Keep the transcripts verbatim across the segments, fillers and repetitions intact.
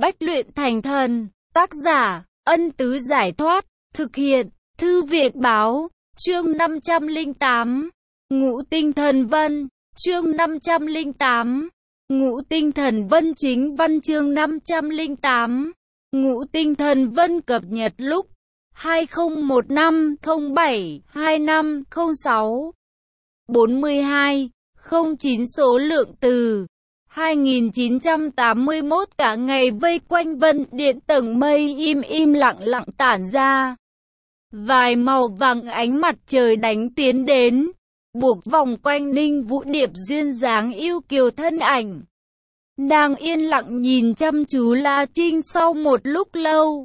Bách luyện thành thần. Tác giả, Ân Tứ Giải Thoát. Thực hiện, Thư Viện Báo. Chương năm trăm lẻ tám. Ngũ Tinh Thần Vân. Chương năm trăm lẻ tám. Ngũ Tinh Thần Vân. Chính văn chương năm trăm lẻ tám. Ngũ Tinh Thần Vân cập nhật lúc hai không một năm không bảy hai năm không sáu bốn mươi hai không chín. Số lượng từ hai nghìn chín trăm tám mươi mốt. Cả ngày vây quanh Vân Điện, tầng mây im im lặng lặng tản ra. Vài màu vàng ánh mặt trời đánh tiến đến, buộc vòng quanh Ninh Vũ Điệp duyên dáng yêu kiều thân ảnh. Nàng yên lặng nhìn chăm chú La Trinh sau một lúc lâu,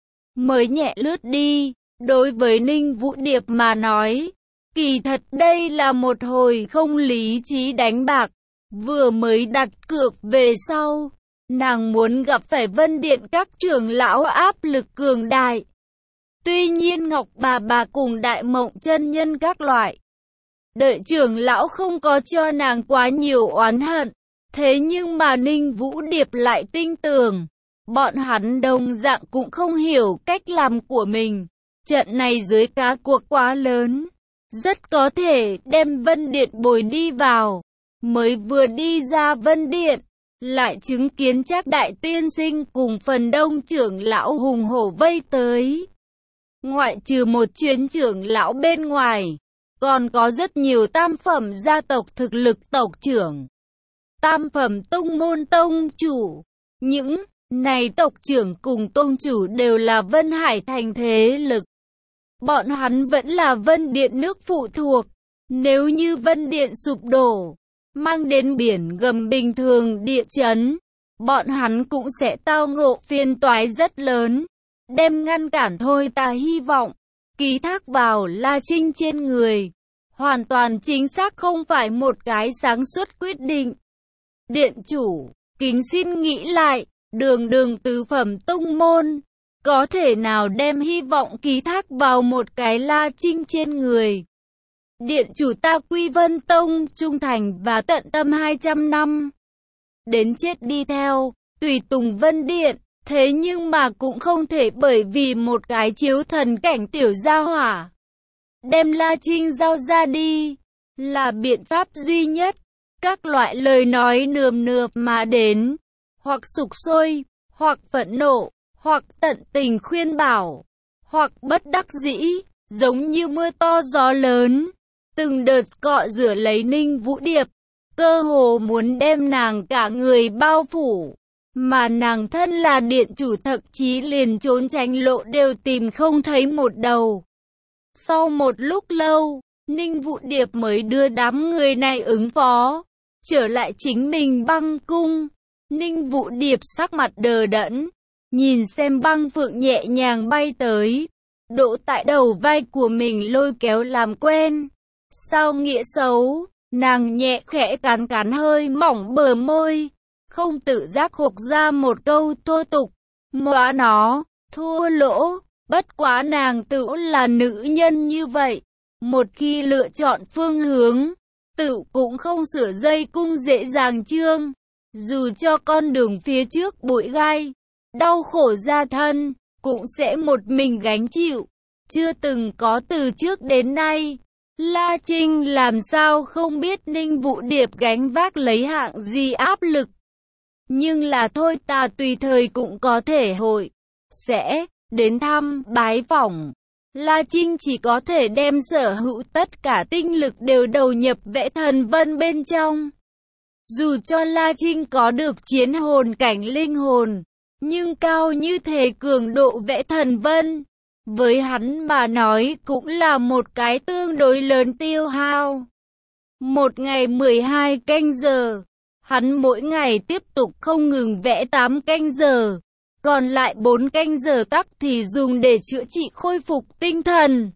mới nhẹ lướt đi. Đối với Ninh Vũ Điệp mà nói, kỳ thật đây là một hồi không lý trí đánh bạc. Vừa mới đặt cược về sau, nàng muốn gặp phải Vân Điện các trưởng lão áp lực cường đại. Tuy nhiên Ngọc Bà Bà cùng Đại Mộng chân nhân các loại đợi trưởng lão không có cho nàng quá nhiều oán hận. Thế nhưng mà Ninh Vũ Điệp lại tin tưởng, bọn hắn đồng dạng cũng không hiểu cách làm của mình. Trận này dưới cá cuộc quá lớn, rất có thể đem Vân Điện bồi đi vào. Mới vừa đi ra Vân Điện, lại chứng kiến Trác Đại Tiên Sinh cùng phần đông trưởng lão hùng hổ vây tới. Ngoại trừ một chuyến trưởng lão bên ngoài, còn có rất nhiều tam phẩm gia tộc thực lực tộc trưởng, tam phẩm tông môn tông chủ. Những này tộc trưởng cùng tông chủ đều là Vân Hải thành thế lực. Bọn hắn vẫn là Vân Điện nước phụ thuộc. Nếu như Vân Điện sụp đổ, mang đến biển gầm bình thường địa chấn, bọn hắn cũng sẽ tao ngộ phiền toái rất lớn. Đem ngăn cản thôi ta hy vọng ký thác vào La Trinh trên người, hoàn toàn chính xác không phải một cái sáng suốt quyết định. Điện chủ, kính xin nghĩ lại, đường đường tứ phẩm tông môn, có thể nào đem hy vọng ký thác vào một cái La Trinh trên người. Điện chủ ta Quy Vân Tông trung thành và tận tâm hai trăm năm, đến chết đi theo, tùy tùng Vân Điện. Thế nhưng mà cũng không thể bởi vì một cái chiếu thần cảnh tiểu gia hỏa đem La Trinh giao ra đi là biện pháp duy nhất. Các loại lời nói nườm nượp mà đến, hoặc sục sôi, hoặc phẫn nộ, hoặc tận tình khuyên bảo, hoặc bất đắc dĩ, giống như mưa to gió lớn, từng đợt cọ rửa lấy Ninh Vũ Điệp, cơ hồ muốn đem nàng cả người bao phủ. Mà nàng thân là điện chủ thậm chí liền trốn tránh lộ đều tìm không thấy một đầu. Sau một lúc lâu, Ninh Vũ Điệp mới đưa đám người này ứng phó, trở lại chính mình băng cung. Ninh Vũ Điệp sắc mặt đờ đẫn, nhìn xem băng phượng nhẹ nhàng bay tới, đỗ tại đầu vai của mình lôi kéo làm quen. Sao nghĩa xấu, nàng nhẹ khẽ cắn cắn hơi mỏng bờ môi, không tự giác hộc ra một câu thô tục. Móa nó, thua lỗ. Bất quá nàng tự là nữ nhân như vậy, một khi lựa chọn phương hướng, tự cũng không sửa dây cung dễ dàng trương. Dù cho con đường phía trước bụi gai, đau khổ ra thân, cũng sẽ một mình gánh chịu. Chưa từng có từ trước đến nay, La Trinh làm sao không biết Ninh Vũ Điệp gánh vác lấy hạng gì áp lực. Nhưng là thôi ta tùy thời cũng có thể hội sẽ đến thăm, bái phỏng. La Trinh chỉ có thể đem sở hữu tất cả tinh lực đều đầu nhập Vẽ Thần Vân bên trong. Dù cho La Trinh có được chiến hồn cảnh linh hồn, nhưng cao như thế cường độ Vẽ Thần Vân, với hắn mà nói cũng là một cái tương đối lớn tiêu hao. Một ngày mười hai canh giờ. Hắn mỗi ngày tiếp tục không ngừng vẽ tám canh giờ, còn lại bốn canh giờ tắc thì dùng để chữa trị khôi phục tinh thần.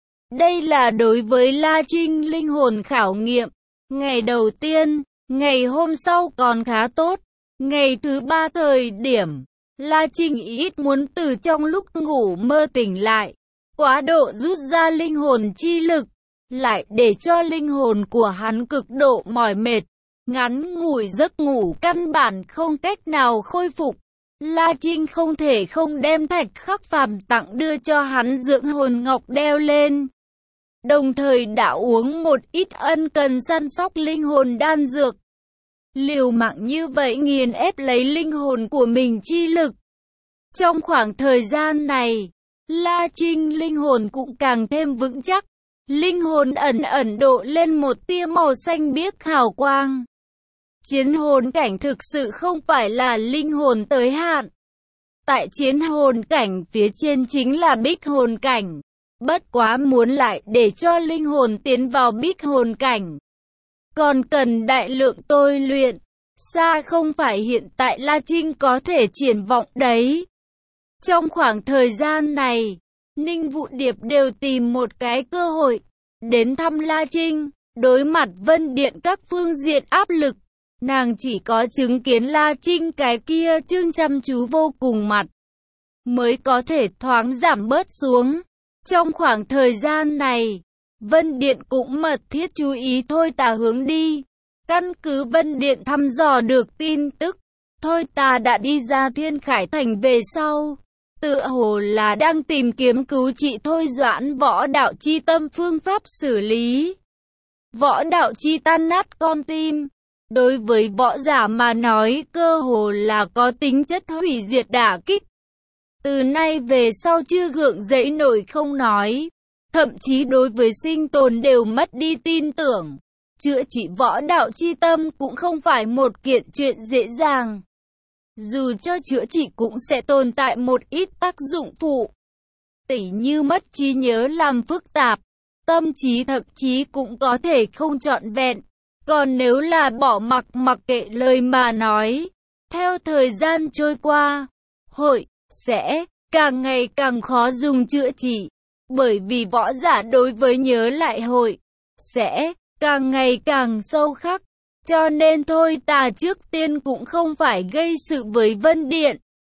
Đây là đối với La Trinh linh hồn khảo nghiệm. Ngày đầu tiên, ngày hôm sau còn khá tốt. Ngày thứ ba thời điểm, La Trinh ít muốn từ trong lúc ngủ mơ tỉnh lại, quá độ rút ra linh hồn chi lực, lại để cho linh hồn của hắn cực độ mỏi mệt. Ngắn ngủi giấc ngủ căn bản không cách nào khôi phục. La Trinh không thể không đem thạch khắc phàm tặng đưa cho hắn dưỡng hồn ngọc đeo lên. Đồng thời đã uống một ít ân cần săn sóc linh hồn đan dược. Liều mạng như vậy nghiền ép lấy linh hồn của mình chi lực. Trong khoảng thời gian này, La Trinh linh hồn cũng càng thêm vững chắc. Linh hồn ẩn ẩn độ lên một tia màu xanh biếc hào quang. Chiến hồn cảnh thực sự không phải là linh hồn tới hạn. Tại chiến hồn cảnh phía trên chính là bích hồn cảnh. Bất quá muốn lại để cho linh hồn tiến vào bích hồn cảnh, còn cần đại lượng tôi luyện. Xa không phải hiện tại La Trinh có thể triển vọng đấy. Trong khoảng thời gian này, Ninh Vũ Điệp đều tìm một cái cơ hội đến thăm La Trinh. Đối mặt Vân Điện các phương diện áp lực, nàng chỉ có chứng kiến La Trinh cái kia trương chăm chú vô cùng mặt, mới có thể thoáng giảm bớt xuống. Trong khoảng thời gian này, Vân Điện cũng mật thiết chú ý Thôi Tà hướng đi. Căn cứ Vân Điện thăm dò được tin tức, Thôi Tà đã đi ra Thiên Khải Thành về sau. Tựa hồ là đang tìm kiếm cứu trị Thôi Doãn võ đạo chi tâm phương pháp xử lý. Võ đạo chi tan nát con tim. Đối với võ giả mà nói cơ hồ là có tính chất hủy diệt đả kích. Từ nay về sau chưa gượng dậy nổi không nói. Thậm chí đối với sinh tồn đều mất đi tin tưởng. Chữa trị võ đạo chi tâm cũng không phải một kiện chuyện dễ dàng. Dù cho chữa trị cũng sẽ tồn tại một ít tác dụng phụ. Tỉ như mất trí nhớ làm phức tạp, tâm trí thậm chí cũng có thể không trọn vẹn. Còn nếu là bỏ mặc mặc kệ lời mà nói, theo thời gian trôi qua, hội sẽ càng ngày càng khó dùng chữa trị. Bởi vì võ giả đối với nhớ lại hội sẽ càng ngày càng sâu khắc. Cho nên Thôi Tà trước tiên cũng không phải gây sự với Vân Điện,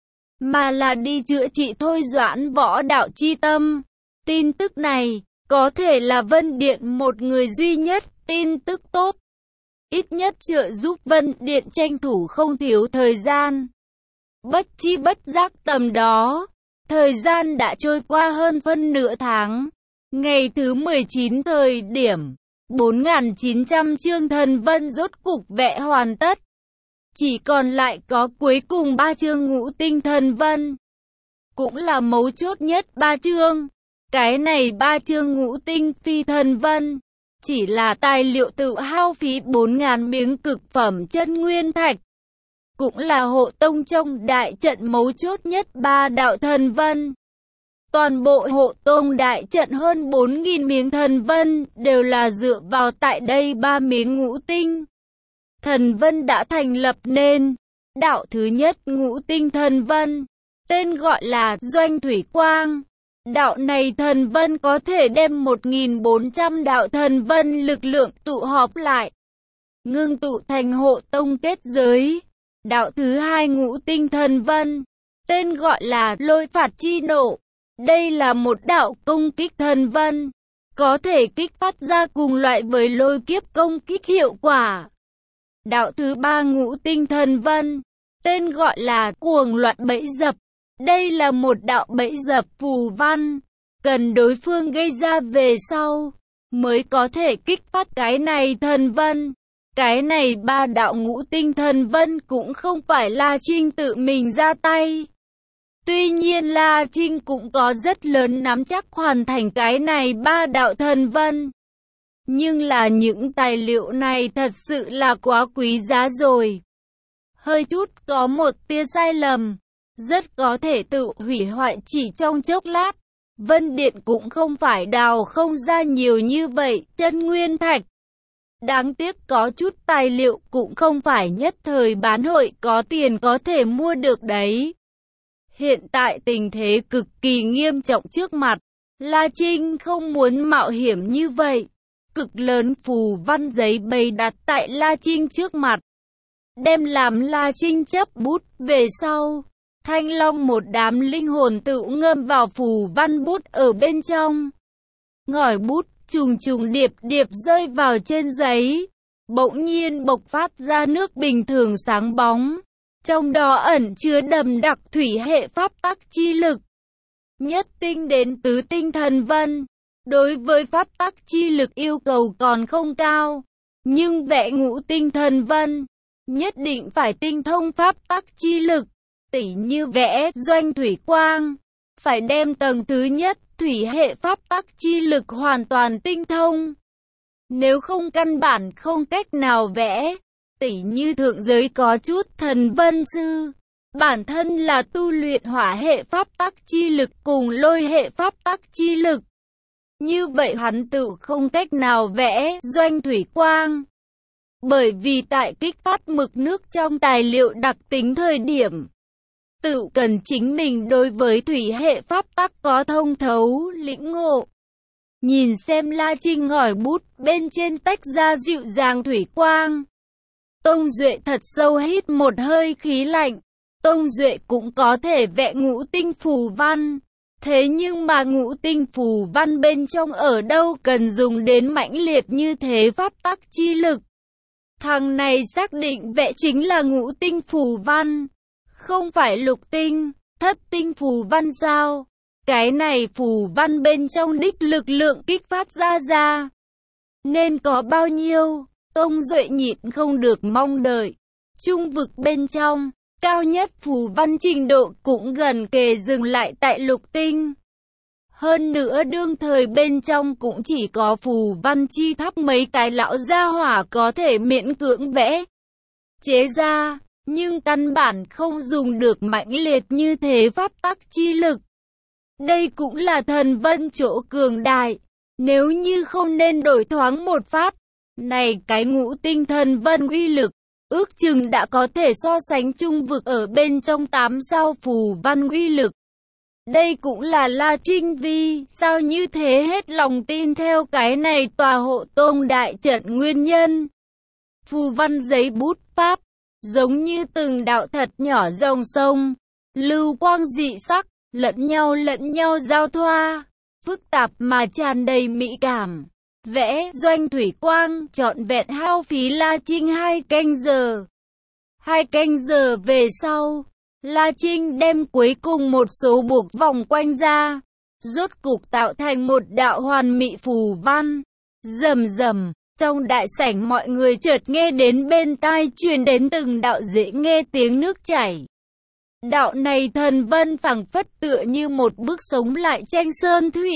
mà là đi chữa trị Thôi Doãn võ đạo chi tâm. Tin tức này có thể là Vân Điện một người duy nhất tin tức tốt. Ít nhất trợ giúp Vân Điện tranh thủ không thiếu thời gian. Bất chi bất giác tầm đó, thời gian đã trôi qua hơn phân nửa tháng. Ngày thứ mười chín thời điểm, bốn nghìn chín trăm chương Thần Vân rốt cục vẽ hoàn tất. Chỉ còn lại có cuối cùng ba chương Ngũ Tinh Thần Vân. Cũng là mấu chốt nhất ba chương. Cái này ba chương Ngũ Tinh Phi Thần Vân chỉ là tài liệu tự hao phí bốn nghìn miếng cực phẩm chân nguyên thạch. Cũng là hộ tông trong đại trận mấu chốt nhất ba đạo thần vân. Toàn bộ hộ tông đại trận hơn bốn nghìn miếng thần vân đều là dựa vào tại đây ba miếng ngũ tinh. Thần vân đã thành lập nên. Đạo thứ nhất ngũ tinh thần vân, tên gọi là Doanh Thủy Quang. Đạo này thần vân có thể đem một nghìn bốn trăm đạo thần vân lực lượng tụ họp lại, ngưng tụ thành hộ tông kết giới. Đạo thứ hai ngũ tinh thần vân, tên gọi là Lôi Phạt Chi Nộ. Đây là một đạo công kích thần vân, có thể kích phát ra cùng loại với lôi kiếp công kích hiệu quả. Đạo thứ ba ngũ tinh thần vân, tên gọi là Cuồng Loạn Bẫy Dập. Đây là một đạo bẫy dập phù văn, cần đối phương gây ra về sau, mới có thể kích phát cái này thần vân. Cái này ba đạo ngũ tinh thần vân cũng không phải La Trinh tự mình ra tay. Tuy nhiên La Trinh cũng có rất lớn nắm chắc hoàn thành cái này ba đạo thần vân. Nhưng là những tài liệu này thật sự là quá quý giá rồi. Hơi chút có một tia sai lầm, rất có thể tự hủy hoại chỉ trong chốc lát. Vân Điện cũng không phải đào không ra nhiều như vậy chân nguyên thạch. Đáng tiếc có chút tài liệu cũng không phải nhất thời bán hội có tiền có thể mua được đấy. Hiện tại tình thế cực kỳ nghiêm trọng trước mặt, La Trinh không muốn mạo hiểm như vậy. Cực lớn phù văn giấy bày đặt tại La Trinh trước mặt, đem làm La Trinh chấp bút về sau. Thanh Long một đám linh hồn tự ngâm vào phù văn bút ở bên trong. Ngòi bút trùng trùng điệp điệp rơi vào trên giấy, bỗng nhiên bộc phát ra nước bình thường sáng bóng. trong đó ẩn chứa đậm đặc thủy hệ pháp tắc chi lực. Nhất tinh đến tứ tinh thần vân, đối với pháp tắc chi lực yêu cầu còn không cao, nhưng vẽ ngũ tinh thần vân, nhất định phải tinh thông pháp tắc chi lực, tỉ như vẽ doanh thủy quang, phải đem tầng thứ nhất thủy hệ pháp tắc chi lực hoàn toàn tinh thông. Nếu không căn bản không cách nào vẽ, tỉ như thượng giới có chút thần vân sư, bản thân là tu luyện hỏa hệ pháp tắc chi lực cùng lôi hệ pháp tắc chi lực. Như vậy hắn tự không cách nào vẽ doanh thủy quang. Bởi vì tại kích phát mực nước trong tài liệu đặc tính thời điểm, tự cần chính mình đối với thủy hệ pháp tắc có thông thấu, lĩnh ngộ. Nhìn xem La Trinh ngòi bút bên trên tách ra dịu dàng thủy quang. Tông Duệ thật sâu hít một hơi khí lạnh. Tông Duệ cũng có thể vẽ ngũ tinh phù văn. Thế nhưng mà ngũ tinh phù văn bên trong ở đâu cần dùng đến mãnh liệt như thế pháp tắc chi lực. Thằng này xác định vẽ chính là ngũ tinh phù văn, không phải lục tinh, thất tinh phù văn sao? Cái này phù văn bên trong đích lực lượng kích phát ra ra. Nên có bao nhiêu? Tông Duệ nhịn không được mong đợi. Trung vực bên trong, cao nhất phù văn trình độ cũng gần kề dừng lại tại lục tinh. Hơn nữa đương thời bên trong cũng chỉ có phù văn chi tháp mấy cái lão gia hỏa có thể miễn cưỡng vẽ chế ra, nhưng căn bản không dùng được mãnh liệt như thế pháp tắc chi lực. Đây cũng là thần vân chỗ cường đại, nếu như không nên đổi thoáng một phát, này cái ngũ tinh thần vân uy lực, ước chừng đã có thể so sánh trung vực ở bên trong tám sao phù văn uy lực. Đây cũng là La Trinh vì sao như thế hết lòng tin theo cái này tòa hộ tông đại trận nguyên nhân. Phù văn giấy bút pháp, giống như từng đạo thật nhỏ dòng sông, lưu quang dị sắc, lẫn nhau lẫn nhau giao thoa, phức tạp mà tràn đầy mỹ cảm. Vẽ doanh thủy quang trọn vẹn hao phí La Trinh hai canh giờ. Hai canh giờ về sau, La Trinh đem cuối cùng một số buộc vòng quanh ra, rốt cục tạo thành một đạo hoàn mỹ phù văn. Rầm rầm, trong đại sảnh mọi người chợt nghe đến bên tai truyền đến từng đạo dễ nghe tiếng nước chảy. Đạo này thần vân phảng phất tựa như một bước sống lại tranh sơn thủy,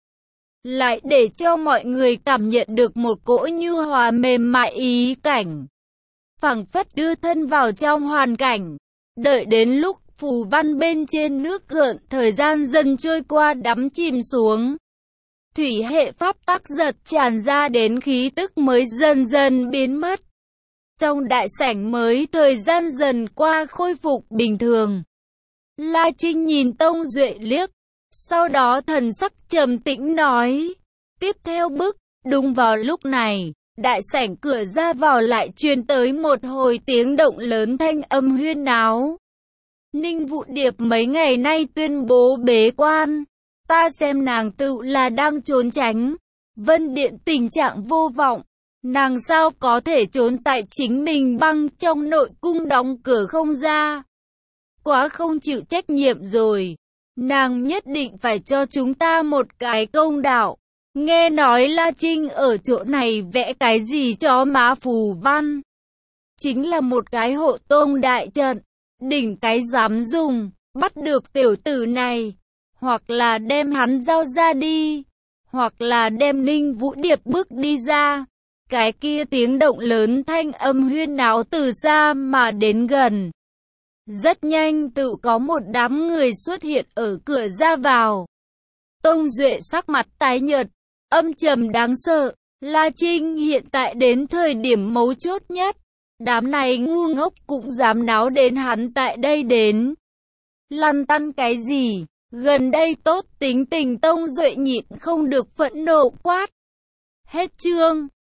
lại để cho mọi người cảm nhận được một cỗ nhu hòa mềm mại ý cảnh. Phảng phất đưa thân vào trong hoàn cảnh, đợi đến lúc phù văn bên trên nước gợn thời gian dần trôi qua đắm chìm xuống. Thủy hệ pháp tắc giật tràn ra đến khí tức mới dần dần biến mất. Trong đại sảnh mới thời gian dần qua khôi phục bình thường. La Trinh nhìn Tông Duệ liếc, sau đó thần sắc trầm tĩnh nói. Tiếp theo bước, đúng vào lúc này, đại sảnh cửa ra vào lại truyền tới một hồi tiếng động lớn thanh âm huyên náo. Ninh Vũ Điệp mấy ngày nay tuyên bố bế quan, ta xem nàng tự là đang trốn tránh. Vân Điện tình trạng vô vọng, nàng sao có thể trốn tại chính mình băng trong nội cung đóng cửa không ra. Quá không chịu trách nhiệm rồi, nàng nhất định phải cho chúng ta một cái công đạo. Nghe nói La Trinh ở chỗ này vẽ cái gì cho má phù văn, chính là một cái hộ tông đại trận. Đỉnh cái dám dùng, bắt được tiểu tử này, hoặc là đem hắn giao ra đi, hoặc là đem Ninh Vũ Điệp bước đi ra. Cái kia tiếng động lớn thanh âm huyên náo từ xa mà đến gần. Rất nhanh tự có một đám người xuất hiện ở cửa ra vào. Tông Duệ sắc mặt tái nhợt, âm trầm đáng sợ. La Trinh hiện tại đến thời điểm mấu chốt nhất. Đám này ngu ngốc cũng dám náo đến hắn tại đây đến. Lăn tăn cái gì? Gần đây tốt tính tình Tông Duệ nhịn không được phẫn nộ quát. Hết chương.